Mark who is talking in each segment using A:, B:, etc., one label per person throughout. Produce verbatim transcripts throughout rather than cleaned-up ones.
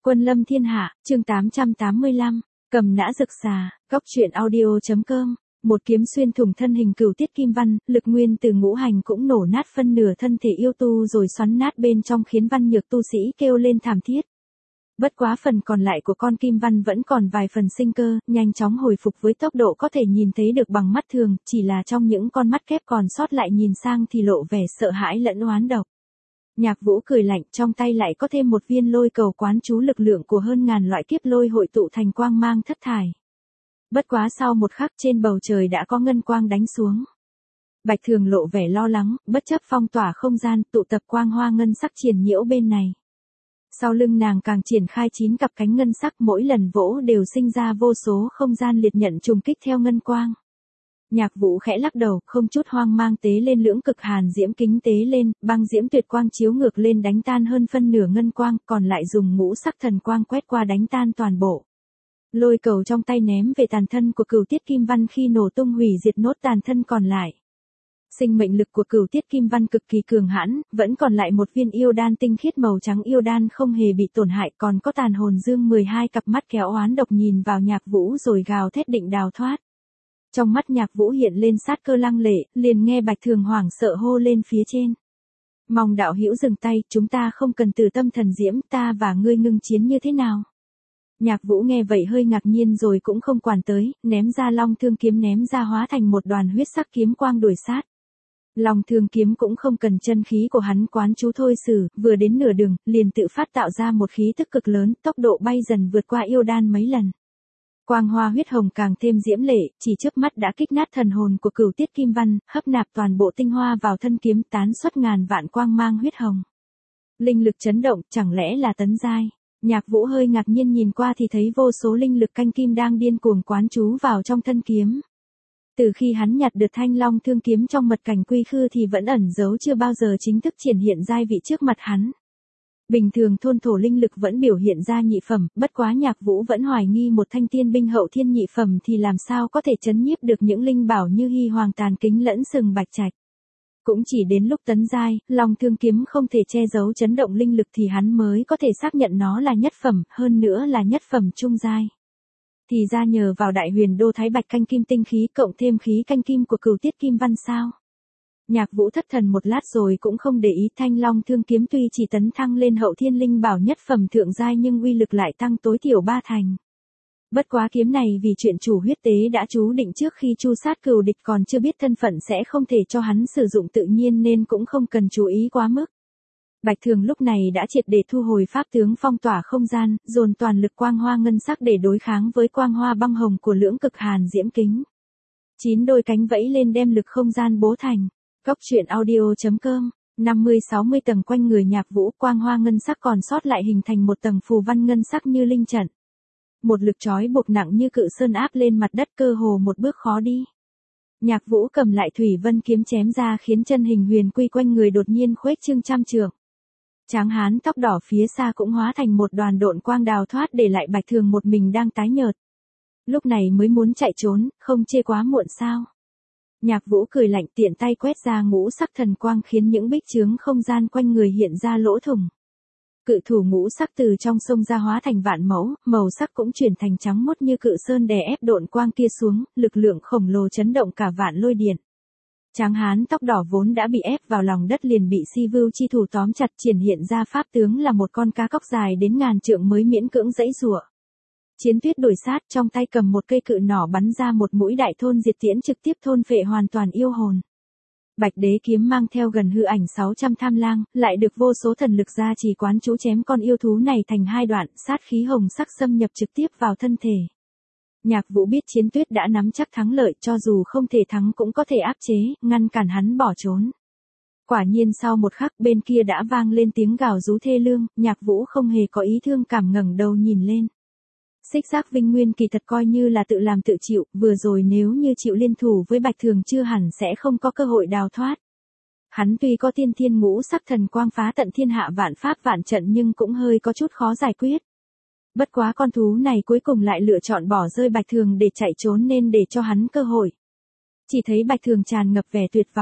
A: Quân lâm thiên hạ, chương tám trăm tám mươi lăm, cầm nã rực xà, góc truyện audio.com. Một kiếm xuyên thủng thân hình Cửu Tiết Kim Văn, lực nguyên từ ngũ hành cũng nổ nát phân nửa thân thể yêu tu rồi xoắn nát bên trong khiến văn nhược tu sĩ kêu lên thảm thiết. Bất quá phần còn lại của con Kim Văn vẫn còn vài phần sinh cơ, nhanh chóng hồi phục với tốc độ có thể nhìn thấy được bằng mắt thường, chỉ là trong những con mắt kép còn sót lại nhìn sang thì lộ vẻ sợ hãi lẫn oán độc. Nhạc Vũ cười lạnh, trong tay lại có thêm một viên lôi cầu quán chú lực lượng của hơn ngàn loại kiếp lôi hội tụ thành quang mang thất thải. Bất quá sau một khắc trên bầu trời đã có ngân quang đánh xuống. Bạch Thường lộ vẻ lo lắng, bất chấp phong tỏa không gian, tụ tập quang hoa ngân sắc triển nhiễu bên này. Sau lưng nàng càng triển khai chín cặp cánh ngân sắc, mỗi lần vỗ đều sinh ra vô số không gian liệt nhận trùng kích theo ngân quang. Nhạc Vũ khẽ lắc đầu, không chút hoang mang tế lên lưỡng cực hàn diễm kính tế lên, băng diễm tuyệt quang chiếu ngược lên đánh tan hơn phân nửa ngân quang, còn lại dùng ngũ sắc thần quang quét qua đánh tan toàn bộ. Lôi cầu trong tay ném về tàn thân của Cửu Tiết Kim Văn khi nổ tung hủy diệt nốt tàn thân còn lại. Sinh mệnh lực của Cửu Tiết Kim Văn cực kỳ cường hãn, vẫn còn lại một viên yêu đan tinh khiết màu trắng, yêu đan không hề bị tổn hại, còn có tàn hồn dương mười hai cặp mắt kéo oán độc nhìn vào Nhạc Vũ rồi gào thét định đào thoát. Trong mắt Nhạc Vũ hiện lên sát cơ lăng lệ, liền nghe Bạch Thường hoảng sợ hô lên phía trên. Mong đạo hữu dừng tay, chúng ta không cần từ tâm thần diễm, ta và ngươi ngưng chiến như thế nào? Nhạc Vũ nghe vậy hơi ngạc nhiên rồi cũng không quản tới, ném ra long thương kiếm ném ra hóa thành một đoàn huyết sắc kiếm quang đuổi sát. Long thương kiếm cũng không cần chân khí của hắn quán chú thôi xử, vừa đến nửa đường, liền tự phát tạo ra một khí tức cực lớn, tốc độ bay dần vượt qua yêu đan mấy lần. Quang hoa huyết hồng càng thêm diễm lệ, chỉ chớp mắt đã kích nát thần hồn của Cửu Tiết Kim Văn, hấp nạp toàn bộ tinh hoa vào thân kiếm, tán xuất ngàn vạn quang mang huyết hồng. Linh lực chấn động, chẳng lẽ là tấn giai? Nhạc Vũ hơi ngạc nhiên nhìn qua thì thấy vô số linh lực canh kim đang điên cuồng quán chú vào trong thân kiếm. Từ khi hắn nhặt được thanh long thương kiếm trong mật cảnh quy khư thì vẫn ẩn giấu chưa bao giờ chính thức triển hiện giai vị trước mặt hắn. Bình thường thôn thổ linh lực vẫn biểu hiện ra nhị phẩm, bất quá Nhạc Vũ vẫn hoài nghi một thanh tiên binh hậu thiên nhị phẩm thì làm sao có thể chấn nhiếp được những linh bảo như hy hoàng tàn kính lẫn sừng bạch trạch. Cũng chỉ đến lúc tấn giai, long thương kiếm không thể che giấu chấn động linh lực thì hắn mới có thể xác nhận nó là nhất phẩm, hơn nữa là nhất phẩm trung giai. Thì ra nhờ vào đại huyền đô thái bạch canh kim tinh khí cộng thêm khí canh kim của Cửu Tiết Kim Văn sao? Nhạc Vũ thất thần một lát rồi cũng không để ý, thanh long thương kiếm tuy chỉ tấn thăng lên hậu thiên linh bảo nhất phẩm thượng giai nhưng uy lực lại tăng tối thiểu ba thành. Bất quá kiếm này vì chuyện chủ huyết tế đã chú định trước khi chu sát cừu địch còn chưa biết thân phận sẽ không thể cho hắn sử dụng tự nhiên nên cũng không cần chú ý quá mức. Bạch Thường lúc này đã triệt để thu hồi pháp tướng phong tỏa không gian, dồn toàn lực quang hoa ngân sắc để đối kháng với quang hoa băng hồng của lưỡng cực hàn diễm kính. Chín đôi cánh vẫy lên đem lực không gian bố thành. Góc truyện audio.com, năm mươi sáu mươi tầng quanh người Nhạc Vũ, quang hoa ngân sắc còn sót lại hình thành một tầng phù văn ngân sắc như linh trận. Một lực trói buộc nặng như cự sơn áp lên mặt đất, cơ hồ một bước khó đi. Nhạc Vũ cầm lại thủy vân kiếm chém ra khiến chân hình huyền quy quanh người đột nhiên khuếch trương trăm trượng. Tráng hán tóc đỏ phía xa cũng hóa thành một đoàn độn quang đào thoát để lại Bạch Thường một mình đang tái nhợt. Lúc này mới muốn chạy trốn, không chê quá muộn sao? Nhạc Vũ cười lạnh, tiện tay quét ra ngũ sắc thần quang khiến những bích chướng không gian quanh người hiện ra lỗ thủng. Cự thủ ngũ sắc từ trong sông ra hóa thành vạn mẫu, màu sắc cũng chuyển thành trắng muốt như cự sơn đè ép độn quang kia xuống, lực lượng khổng lồ chấn động cả vạn lôi điện. Tráng hán tóc đỏ vốn đã bị ép vào lòng đất liền bị Si Vưu chi thủ tóm chặt, triển hiện ra pháp tướng là một con cá cóc dài đến ngàn trượng mới miễn cưỡng giãy giụa. Chiến Tuyết đuổi sát, trong tay cầm một cây cự nỏ bắn ra một mũi đại thôn diệt tiễn trực tiếp thôn phệ hoàn toàn yêu hồn. Bạch Đế kiếm mang theo gần hư ảnh sáu trăm tham lang, lại được vô số thần lực gia trì quán chú chém con yêu thú này thành hai đoạn, sát khí hồng sắc xâm nhập trực tiếp vào thân thể. Nhạc Vũ biết Chiến Tuyết đã nắm chắc thắng lợi, cho dù không thể thắng cũng có thể áp chế, ngăn cản hắn bỏ trốn. Quả nhiên sau một khắc bên kia đã vang lên tiếng gào rú thê lương, Nhạc Vũ không hề có ý thương cảm ngẩng đầu nhìn lên. Xích Giác Vinh Nguyên kỳ thật coi như là tự làm tự chịu, vừa rồi nếu như chịu liên thủ với Bạch Thường chưa hẳn sẽ không có cơ hội đào thoát. Hắn tuy có tiên thiên ngũ sắc thần quang phá tận thiên hạ vạn pháp vạn trận nhưng cũng hơi có chút khó giải quyết. Bất quá con thú này cuối cùng lại lựa chọn bỏ rơi Bạch Thường để chạy trốn nên để cho hắn cơ hội. Chỉ thấy Bạch Thường tràn ngập vẻ tuyệt vọng,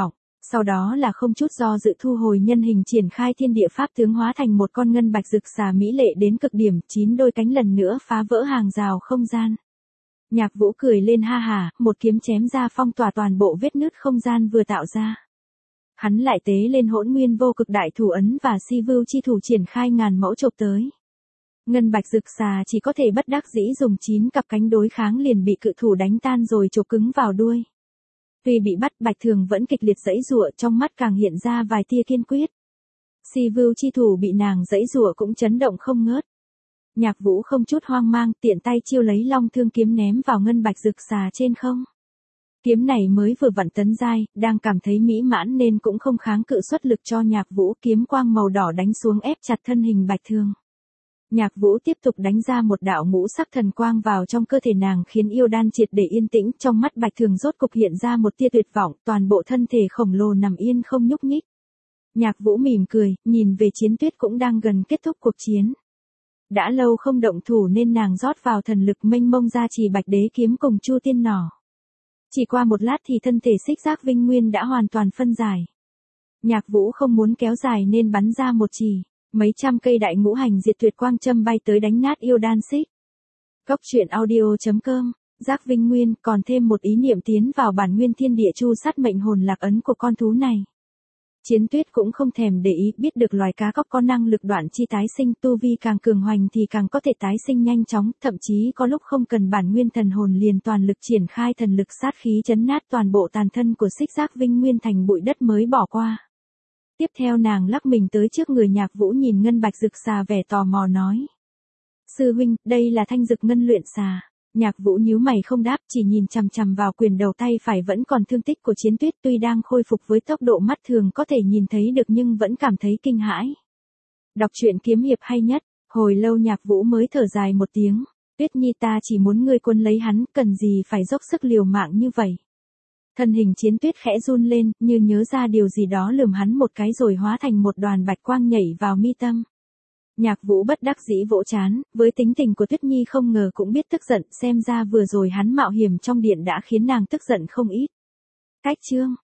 A: Sau đó là không chút do dự thu hồi nhân hình triển khai thiên địa pháp tướng hóa thành một con ngân bạch rực xà mỹ lệ đến cực điểm, chín đôi cánh lần nữa phá vỡ hàng rào không gian. Nhạc Vũ cười lên ha hả, một kiếm chém ra phong tỏa toàn bộ vết nứt không gian vừa tạo ra. Hắn lại tế lên hỗn nguyên vô cực đại thủ ấn và si vưu chi thủ triển khai ngàn mẫu chộp tới. Ngân bạch rực xà chỉ có thể bất đắc dĩ dùng chín cặp cánh đối kháng liền bị cự thủ đánh tan rồi chộp cứng vào đuôi. Tuy bị bắt, Bạch Thường vẫn kịch liệt giãy giụa, trong mắt càng hiện ra vài tia kiên quyết. Si vưu chi thủ bị nàng giãy giụa cũng chấn động không ngớt. Nhạc Vũ không chút hoang mang, tiện tay chiêu lấy long thương kiếm ném vào ngân bạch rực xà trên không. Kiếm này mới vừa vặn tấn giai, đang cảm thấy mỹ mãn nên cũng không kháng cự xuất lực cho Nhạc Vũ, kiếm quang màu đỏ đánh xuống ép chặt thân hình Bạch Thường. Nhạc Vũ tiếp tục đánh ra một đạo ngũ sắc thần quang vào trong cơ thể nàng khiến yêu đan triệt để yên tĩnh, trong mắt Bạch Thường rốt cục hiện ra một tia tuyệt vọng, toàn bộ thân thể khổng lồ nằm yên không nhúc nhích. Nhạc Vũ mỉm cười, nhìn về Chiến Tuyết cũng đang gần kết thúc cuộc chiến. Đã lâu không động thủ nên nàng rót vào thần lực mênh mông ra trì Bạch Đế kiếm cùng Chu Tiên nỏ. Chỉ qua một lát thì thân thể Xích Giác Vinh Nguyên đã hoàn toàn phân giải. Nhạc Vũ không muốn kéo dài nên bắn ra một chì. Mấy trăm cây đại ngũ hành diệt tuyệt quang châm bay tới đánh nát yêu đan xích. Góc truyện audio chấm com, Giác Vinh Nguyên còn thêm một ý niệm tiến vào bản nguyên thiên địa chu sát mệnh hồn lạc ấn của con thú này. Chiến Tuyết cũng không thèm để ý, biết được loài cá cóc có năng lực đoạn chi tái sinh, tu vi càng cường hoành thì càng có thể tái sinh nhanh chóng, thậm chí có lúc không cần bản nguyên thần hồn liền toàn lực triển khai thần lực sát khí chấn nát toàn bộ tàn thân của Xích Giác Vinh Nguyên thành bụi đất mới bỏ qua. Tiếp theo nàng lắc mình tới trước người Nhạc Vũ nhìn ngân bạch rực xà vẻ tò mò nói. Sư huynh, đây là thanh dực ngân luyện xà. Nhạc Vũ nhíu mày không đáp, chỉ nhìn chằm chằm vào quyền đầu tay phải vẫn còn thương tích của Chiến Tuyết, tuy đang khôi phục với tốc độ mắt thường có thể nhìn thấy được nhưng vẫn cảm thấy kinh hãi. Đọc truyện kiếm hiệp hay nhất, hồi lâu Nhạc Vũ mới thở dài một tiếng. Tuyết Nhi, ta chỉ muốn ngươi quân lấy hắn, cần gì phải dốc sức liều mạng như vậy. Thân hình Chiến Tuyết khẽ run lên, như nhớ ra điều gì đó lườm hắn một cái rồi hóa thành một đoàn bạch quang nhảy vào mi tâm. Nhạc Vũ bất đắc dĩ vỗ trán, với tính tình của Tuyết Nhi không ngờ cũng biết tức giận, xem ra vừa rồi hắn mạo hiểm trong điện đã khiến nàng tức giận không ít. Cách chương